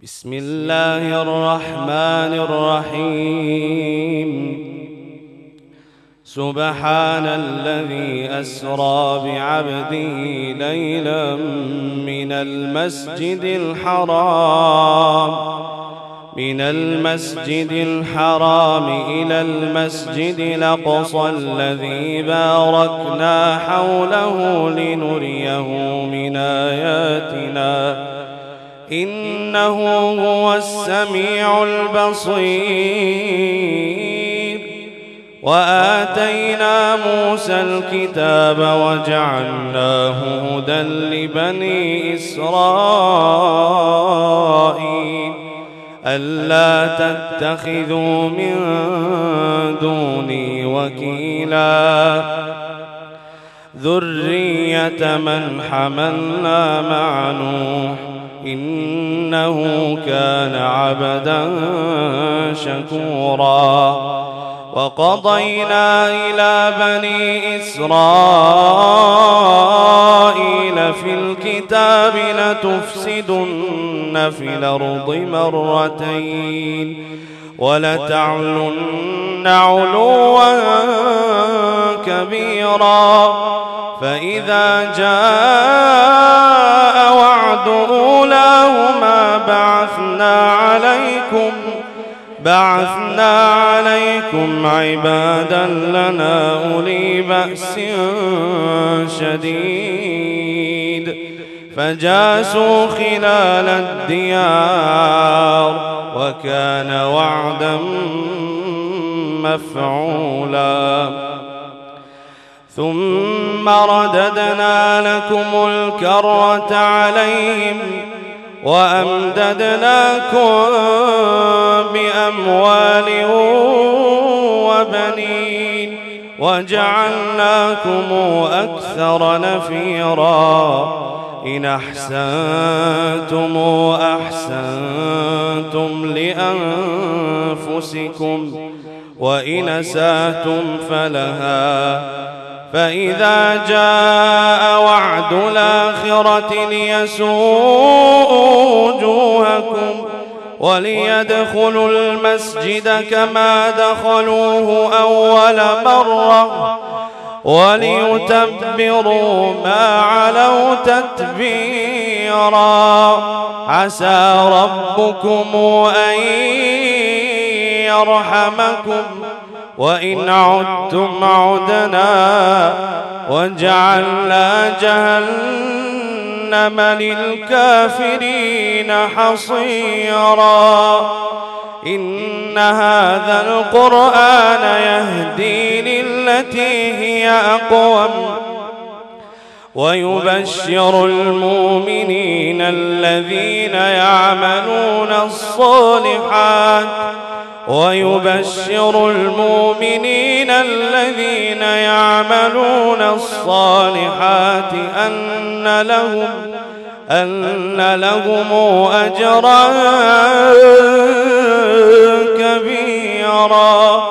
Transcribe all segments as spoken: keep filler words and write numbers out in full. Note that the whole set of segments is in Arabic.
بسم الله الرحمن الرحيم. سبحان الذي أسرى بعبده ليلا من المسجد الحرام من المسجد الحرام إلى المسجد الأقصى الذي باركنا حوله لنريه من آياتنا إنه هو السميع البصير. وآتينا موسى الكتاب وجعلناه هدى لبني إسرائيل ألا تتخذوا من دوني وكيلا ذرية من حملنا مع نوح إنه كان عبدا شكورا. وقضينا إلى بني إسرائيل في الكتاب لتفسدن في الأرض مرتين ولتعلن علوا كبيرا. فإذا جاء وعد أولاهما بعثنا عليكم بعثنا عليكم عبادا لنا أولي بأس شديد فجاسوا خلال الديار وكان وعدا مفعولا. ثم رددنا لكم الكرة عليهم وأمددناكم بأموال وبنين وجعلناكم أكثر نفيرا. إن أحسنتم أحسنتم لأنفسكم وإن أسأتم فلها. فإذا جاء وعد الآخرة ليسوءوا وجوهكم وليدخلوا المسجد كما دخلوه أول مرة وليتبروا ما علوا تتبيرا. عسى ربكم أن يرحمكم وإن عدتم عدنا وجعلنا جهنم للكافرين حصيرا. إن هذا القرآن يهدي للتي هي أقوم ويبشر المؤمنين الذين يعملون الصالحات ويبشر المؤمنين الذين يعملون الصالحات أن لهم أن لهم أجرا كبيرا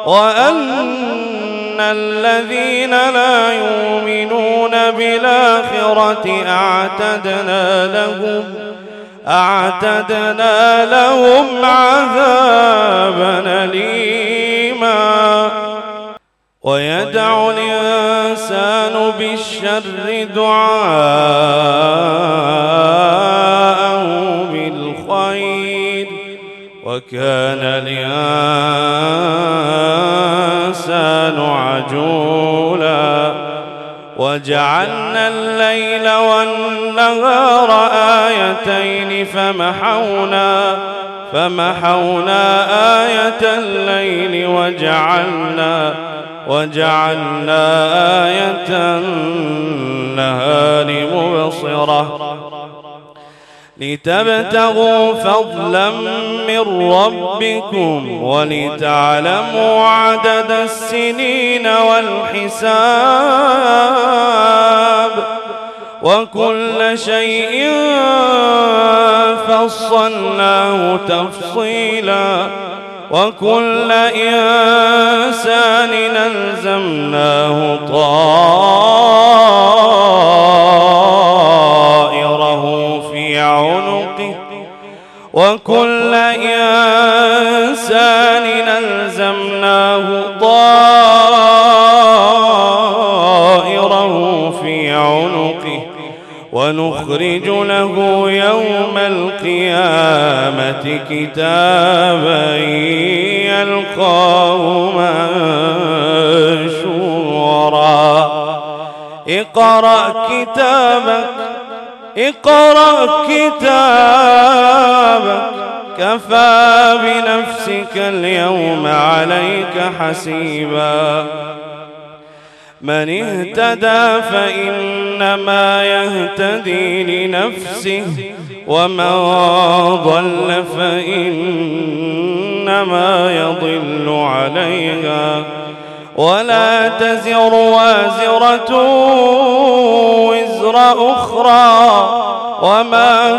وأن الذين لا يؤمنون بالآخرة أعتدنا لهم أعتدنا لهم عذابا أليما. ويدعو الإنسان بالشر دعاءه بالخير وكان الإنسان عجولا. وجعلنا الليل والنهار آيتين فمحونا فمحونا آية الليل وجعلنا وجعلنا آية النهار مبصرة لتبتغوا فضلا من ربكم ولتعلموا عدد السنين والحساب وكل شيء فصلناه تفصيلا. وكل إنسان ألزمناه طائره في عنقه وكل إنسان ألزمناه طائره في عنقه ونخرج له يوم القيامة كتابا يلقاه منشورا اقرأ كتابك اقرأ كتابك كفى بنفسك اليوم عليك حسيبا من اهتدى فإنما يهتدي لنفسه ومن ضل فإنما يضل عليها ولا تزر وازرة وزر أخرى وما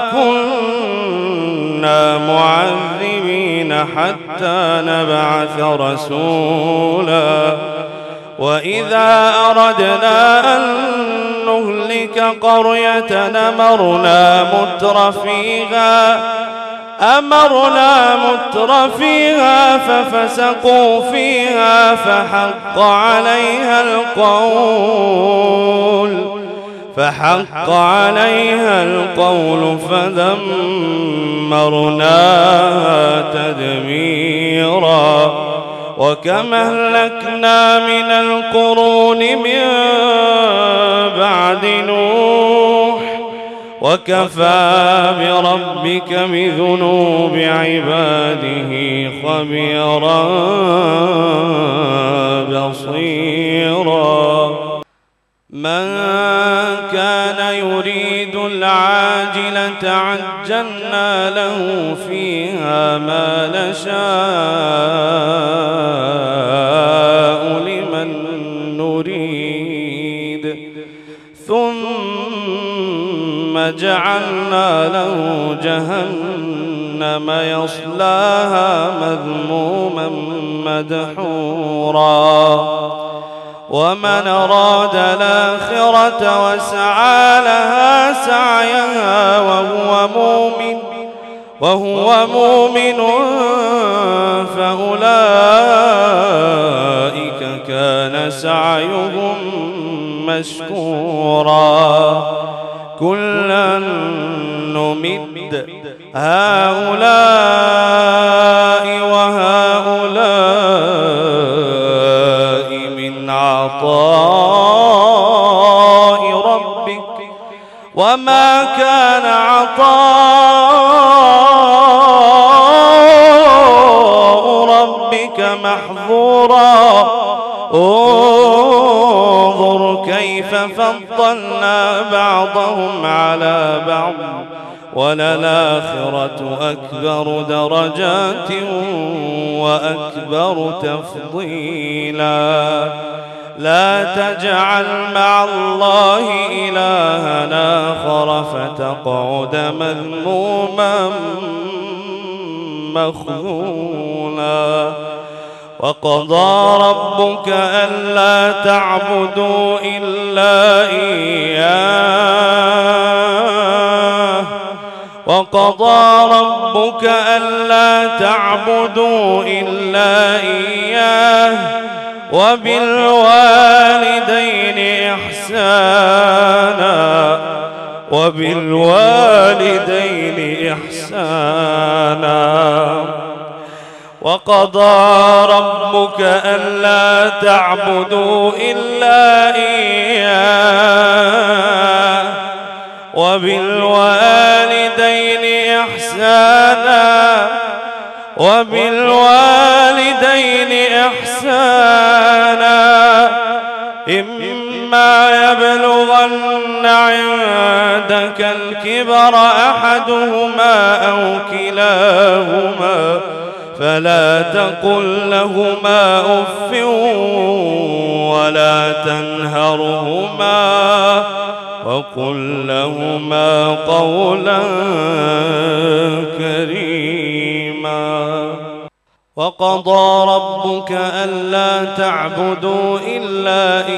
كنا معذبين حتى نبعث رسولا وإذا أردنا أن نهلك قرية أمرنا متر فيها أمرنا متر فيها ففسقوا فيها فحق عليها القول فحق عليها القول فدمرناها تدميرا وكم أهلكنا من القرون من بعد نوح وكفى بربك بذنوب عباده خبيرا بصيرا من كان يريد العاجلة عجلنا له فيها ما نشاء لمن نريد ثم جعلنا له جهنم يصلاها مذموما مدحورا ومن أراد الآخرة وسعى لها سعيها وهو مؤمن وهو مؤمن فأولئك كان سعيهم مشكورا كلا نمد هؤلاء وهؤلاء من عطاء ربك وما كان عطاء ربك محظورا انظر كيف فضلنا بعضهم على بعض وللآخرة أكبر درجات وأكبر تفضيلا لا تجعل مع الله إلها آخر فتقعد مذموما مخذولا وقضى ربك ألا تعبدوا إلا إياه وقضى ربك ألا تعبدوا إلا إياه وبالوالدين إحسانا وبالوالدين إحسانا وقضى ربك ألا تعبدوا إلا إياه وبالوالدين إحسانا وبالوالدين إحسانا إما يبلغن عندك الكبر أحدهما أو كلاهما فلا تقل لهما أف ولا تنهرهما وقل لهما قولا كريما وقضى ربك ألا تعبدوا إلا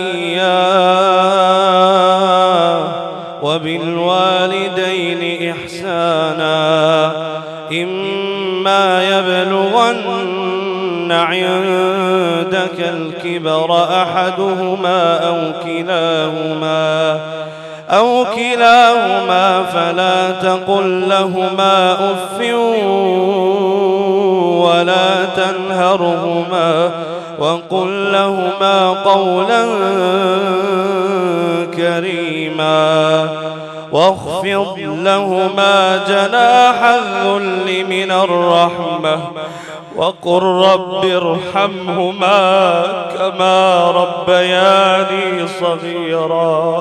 إياه وبالوالدين إحسانا إما إما يبلغن عندك الكبر أحدهما أو كلاهما أو كلاهما فلا تقل لهما أف ولا تنهرهما وقل لهما قولا كريما واخفض لهما جناح الذل من الرحمة وقل رب ارحمهما كما ربياني صغيرا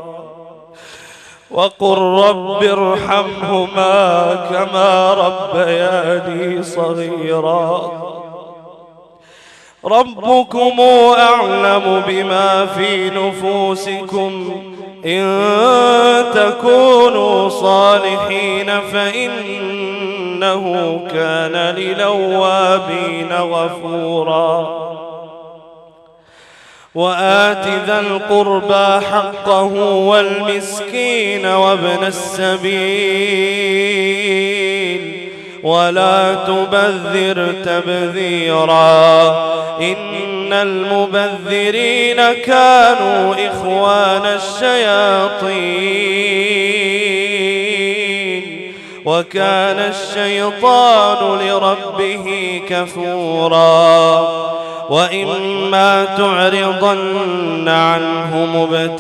وقل رب ارحمهما كما ربياني صغيرا ربكم أعلم بما في نفوسكم إن تكونوا صالحين فإنه كان للأوابين غفورا وآت ذا القربى حقه والمسكين وابن السبيل ولا تبذر تبذيرا إن المبذرين كانوا إخوان الشياطين وكان الشيطان لربه كفورا وإما تعرضن عنهم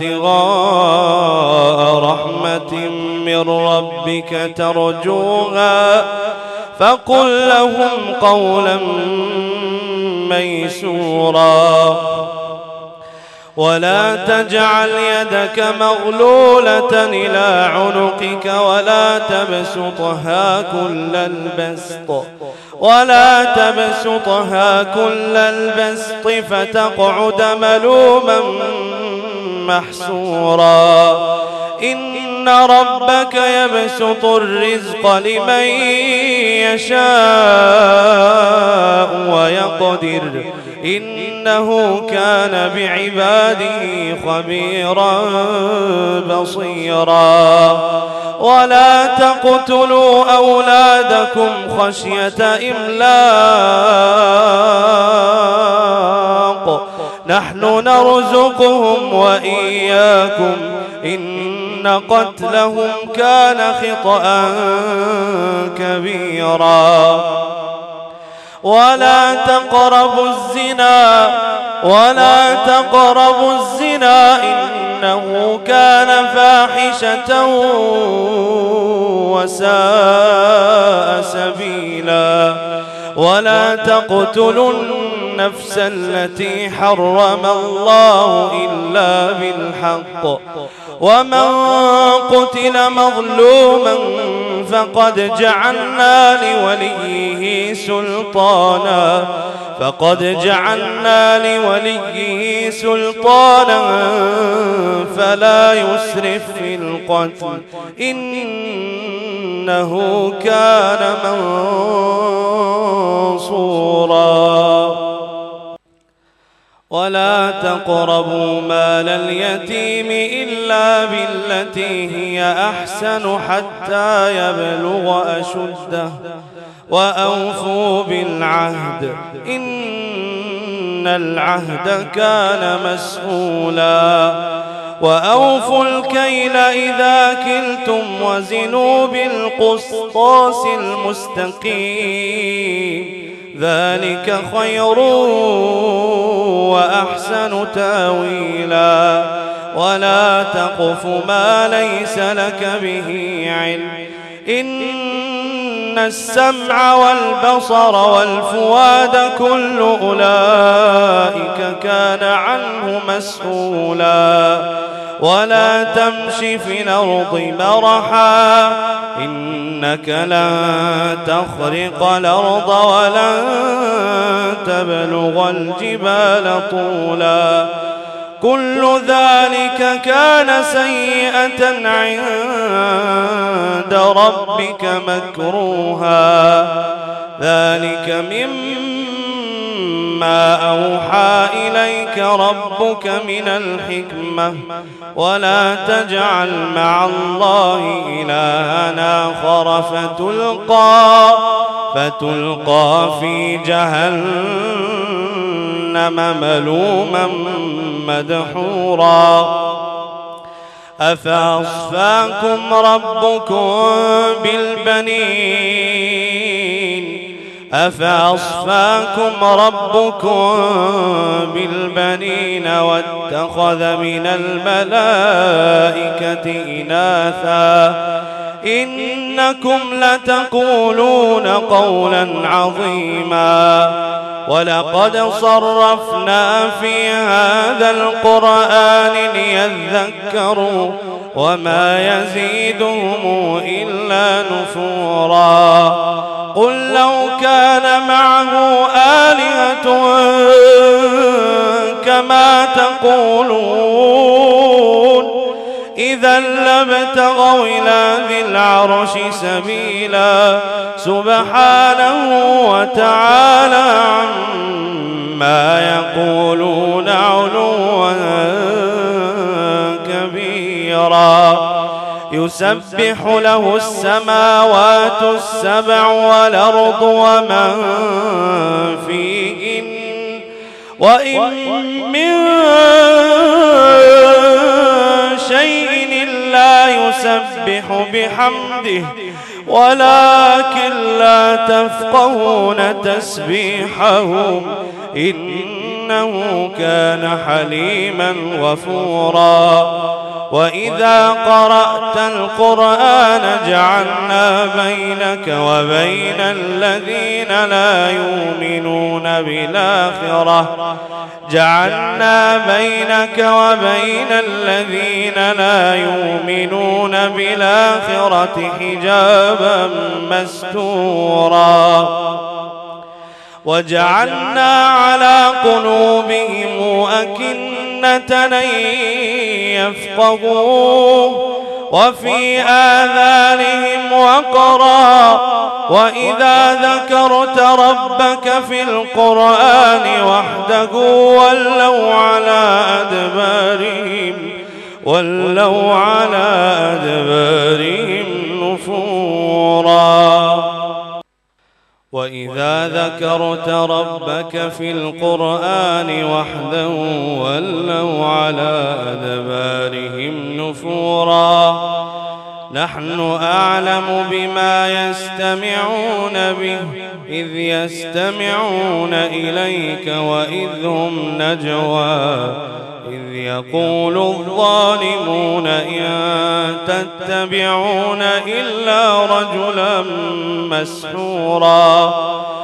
ابتغاء رحمة من ربك ترجوها فقل لهم قولا ميسورا ولا تجعل يدك مغلولة إلى عنقك ولا تبسطها كل البسط ولا تبسطها كل البسط فتقعد ملوما محسورا إن ربك يبسط الرزق لمن يشاء ويقدر إنه كان بعباده خبيرا بصيرا ولا تقتلوا أولادكم خشية إملاق نحن نرزقهم وإياكم إن قتلهم كان خطأ كبيرا ولا تقربوا الزنا ولا تقربوا الزنا إنه كان فاحشة وساء سبيلا ولا تقتلوا النفس التي حرم الله إلا بالحق ومن قتل مظلوما فقد جعلنا لوليه سلطانا فقد جعلنا لوليه سلطانا فلا يسرف في القتل إنه كان منصورا ولا تقربوا مال اليتيم إلا بالتي هي أحسن حتى يبلغ أشده وأوفوا بالعهد إن العهد كان مسؤولا وأوفوا الكيل إذا كلتم وزنوا بالقسطاس المستقيم ذلك خير وأحسن تاويلا ولا تقف ما ليس لك به علم إن السمع والبصر والفؤاد كل أولئك كان عنه مسؤولا ولا تمش في الأرض مرحا إنك لن تخرق الأرض ولن تبلغ الجبال طولا كل ذلك كان سيئة عند ربك مكروها ذلك مما ما أوحى إليك ربك من الحكمة ولا تجعل مع الله إلها آخر فتلقى, فتلقى في جهنم ملوما مدحورا أفأصفاكم ربكم بالبنين أفأصفاكم ربكم بالبنين واتخذ من الملائكة إناثا إنكم لتقولون قولا عظيما ولقد صرفنا في هذا القرآن ليذكروا وما يزيدهم إلا نفورا قل لو كان معه آلهة كما تقولون إذا لابتغوا إلى ذي العرش سبيلا سبحانه وتعالى عما يقولون علوا كبيرا يسبح له السماوات السبع والأرض ومن فيهن وإن من شيء إلا يسبح بحمده ولكن لا تفقهون تسبيحهم إنه كان حليما غفورا وإذا قرأت القرآن جعلنا بينك وبين الذين لا يؤمنون بالآخرة جعلنا بينك وبين الذين لا يؤمنون بالآخرة حجابا مستورا وجعلنا على قلوبهم أكنة أن يفقهوه وفي آذانهم وقرا وإذا ذكرت ربك في القرآن وحده ولوا على أدبارهم ولوا على أدبارهم نفورا وإذا ذكرت ربك في القرآن وحده ولوا على أدبارهم نفورا نحن أعلم بما يستمعون به إذ يستمعون إليك وإذ هم نجوى إذ يقول الظالمون إن تتبعون إلا رجلا مسحورا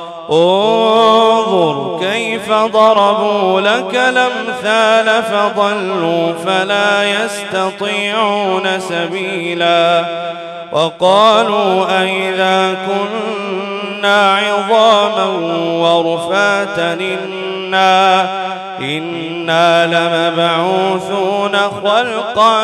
انظر كيف ضربوا لك الأمثال فضلوا فلا يستطيعون سبيلا وقالوا أئذا كنا عظاما ورفاتا إنا, إنا لمبعوثون خلقا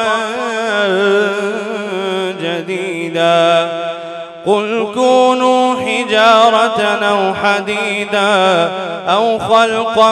جديدا قل كونوا حجارة أو حديدا أو خلقا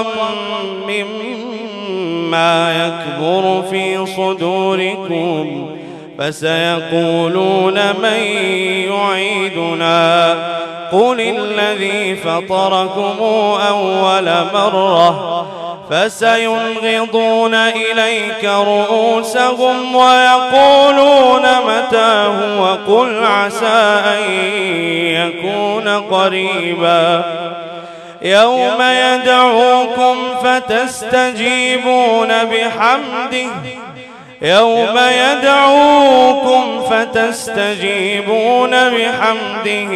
مما يكبر في صدوركم فسيقولون من يعيدنا قل الذي فطركم أول مرة فسينغضون إليك رؤوسهم ويقولون متاه وقل عسى أن يكون قريبا يوم يدعوكم فتستجيبون بحمده يوم يدعوكم فتستجيبون بحمده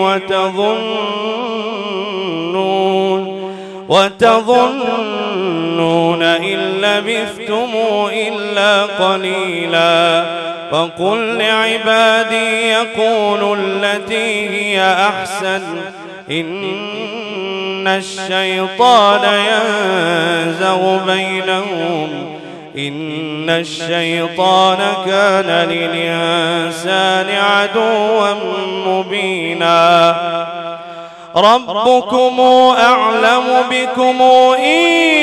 وتظنون وتظنون إن لبثتم إلا قليلا فقل لعبادي يقولوا التي هي أحسن إن الشيطان ينزغ بينهم إن الشيطان كان للإنسان عدوا مبينا ربكم أعلم بكم إن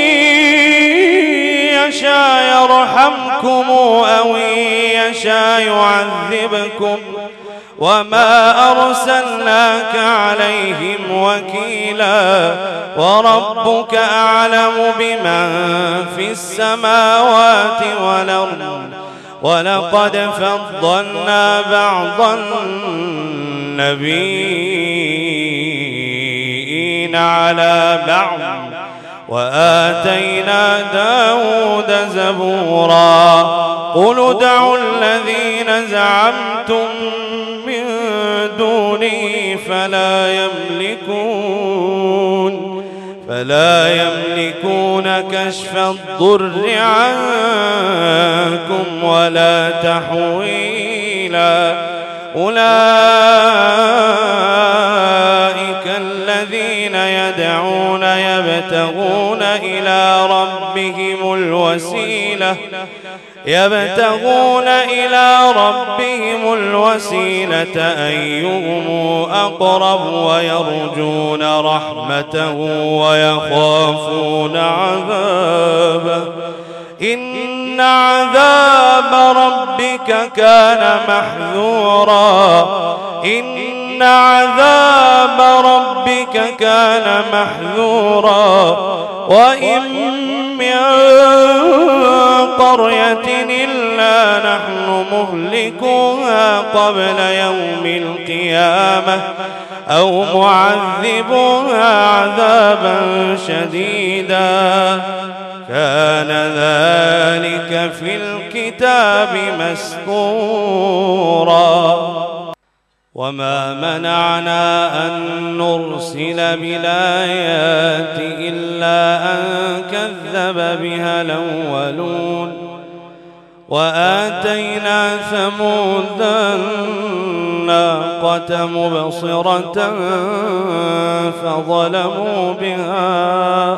يشاء يرحمكم أو إن يشاء يعذبكم وما أرسلناك عليهم وكيلا وربك أعلم بمن في السماوات والأرض ولقد فضلنا بعض النبيين على بعض وآتينا داود زبورا قل ادعوا الذين زعمتم من دونه فلا يملكون فلا يملكون كشف الضر عنكم ولا تحويلا أولئك الذين يدعون يبتغون إلى ربهم الوسيلة يبتغون إلى ربهم الوسيلة أيهم أقرب ويرجون رحمته ويخافون عذابه إن عذاب ربك كان محذورا إن عذاب ربك كان محذورا وإن من قرية إلا نحن مهلكوها قبل يوم القيامة أو معذبوها عذابا شديدا كان ذلك في الكتاب مسطورا وما منعنا أن نرسل بالآيات إلا أن كذب بها الأولون وآتينا ثمود الناقة مبصرة فظلموا بها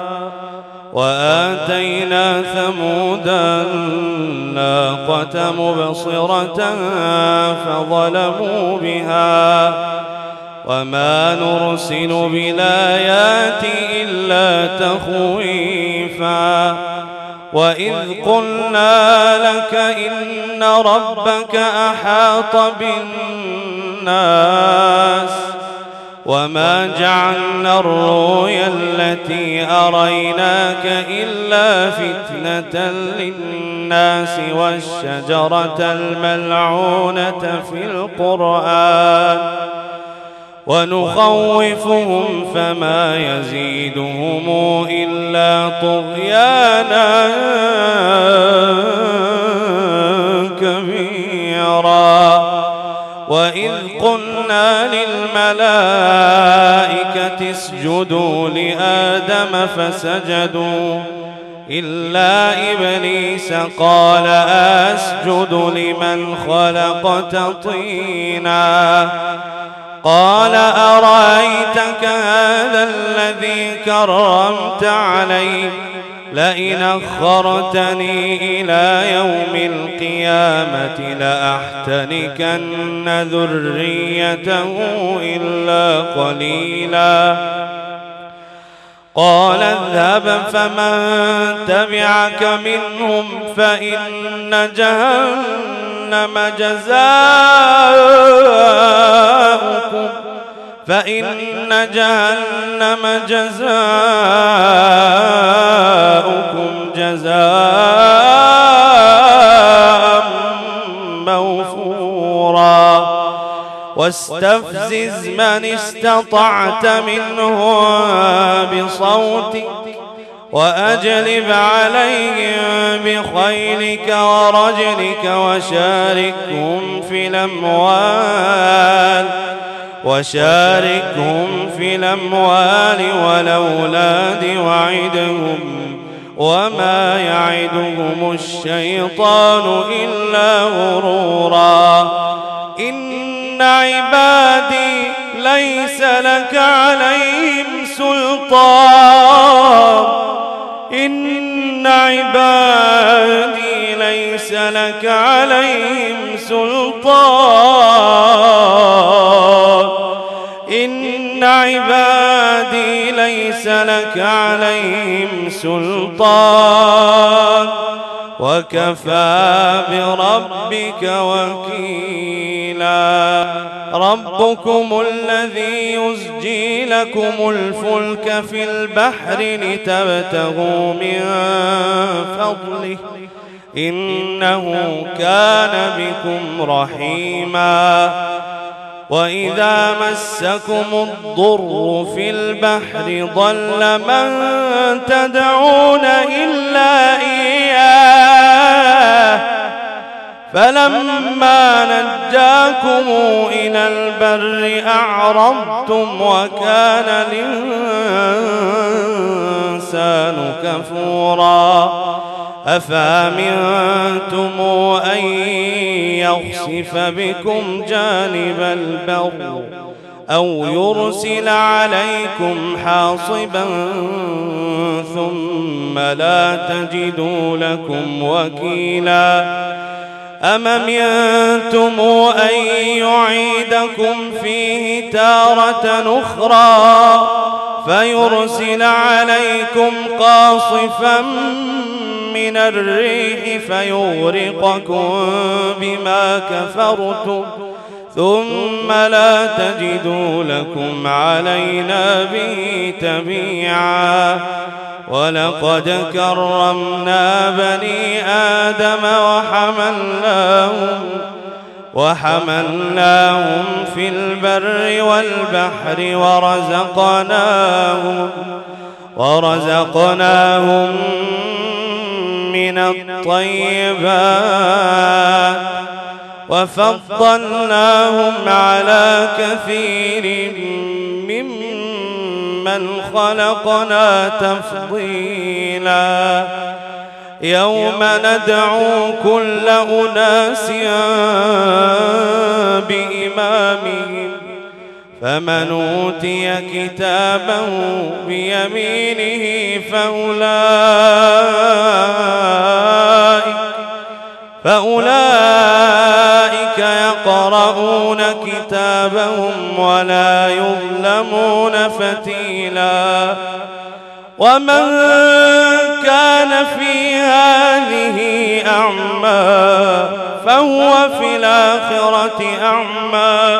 وآتينا ثمود الناقة مبصرة فظلموا بها وما نرسل بالآيات إلا تخويفا وإذ قلنا لك إن ربك أحاط بالناس وما جعلنا الرؤيا التي أريناك إلا فتنة للناس والشجرة الملعونة في القرآن ونخوفهم فما يزيدهم إلا طغيانا كبيرا وإذ قلنا للملائكة اسجدوا لآدم فسجدوا إلا إبليس قال أسجد لمن خلقت طينا قال أرأيتك هذا الذي كرمت عليه لئن أخرتني إلى يوم القيامة لأحتنكن ذريته إلا قليلا قال اذهب فمن تبعك منهم فإن جهنم جزاؤكم فإن جهنم جزاؤكم جزاء موفورا واستفزز من استطعت منهم بصوتك وأجلب عليهم بخيلك ورجلك وشاركهم في الأموال وشاركهم في الأموال والأولاد وعدهم وما يعدهم الشيطان إلا غرورا إن عبادي ليس لك عليهم سلطان إن عبادي ليس لك عليهم سلطان إن عبادي عبادي ليس لك عليهم سلطان وكفى بربك وكيلا. ربكم الذي يزجي لكم الفلك في البحر لتبتغوا من فضله إنه كان بكم رحيما. وإذا مسكم الضر في البحر ضل من تدعون إلا إياه فلما نجاكم إلى البر أعرضتم وكان الإنسان كفورا. أفأمنتم أن يخسف بكم جانب البر أو يرسل عليكم حاصبا ثم لا تجدوا لكم وكيلا. أم أمنتم أن يعيدكم فيه تارة أخرى فيرسل عليكم قاصفا من الريح فيغرقكم بما كفرتم ثم لا تجدوا لكم علينا به تبيعا. ولقد كرمنا بني آدم وحملناهم وحملناهم في البر والبحر ورزقناهم ورزقناهم من الطيبات وفضلناهم على كثير ممن خلقنا تفضيلا. يوم ندعو كل أناس بإمامهم فمن أوتي كتابه بيمينه فأولئك, فأولئك يقرؤون كتابهم ولا يظلمون فتيلا. ومن كان في هذه أعمى فهو في الآخرة أعمى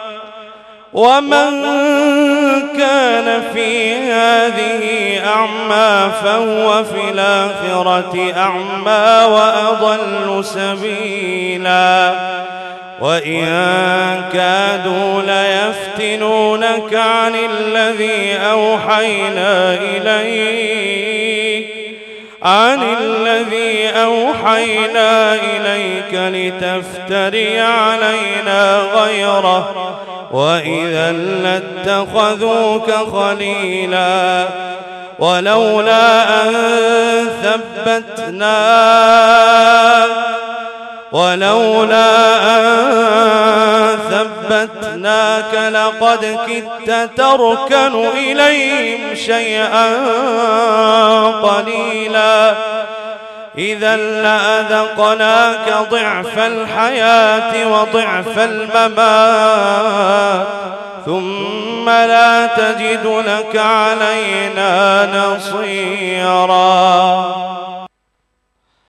ومن كان في هذه أعمى فهو في الآخرة أعمى وأضل سبيلا. وإن كادوا ليفتنونك عن الذي أوحينا إليك عن الذي أوحينا إليك لتفتري علينا غيره وإذا لاتخذوك خليلا. ولولا أن ثبتناك ولولا أن ثبتناك لقد كدت تركن إليهم شيئا قليلا. إذا لأذقناك ضعف الحياة وضعف الممات ثم لا تجد لك علينا نصيرا.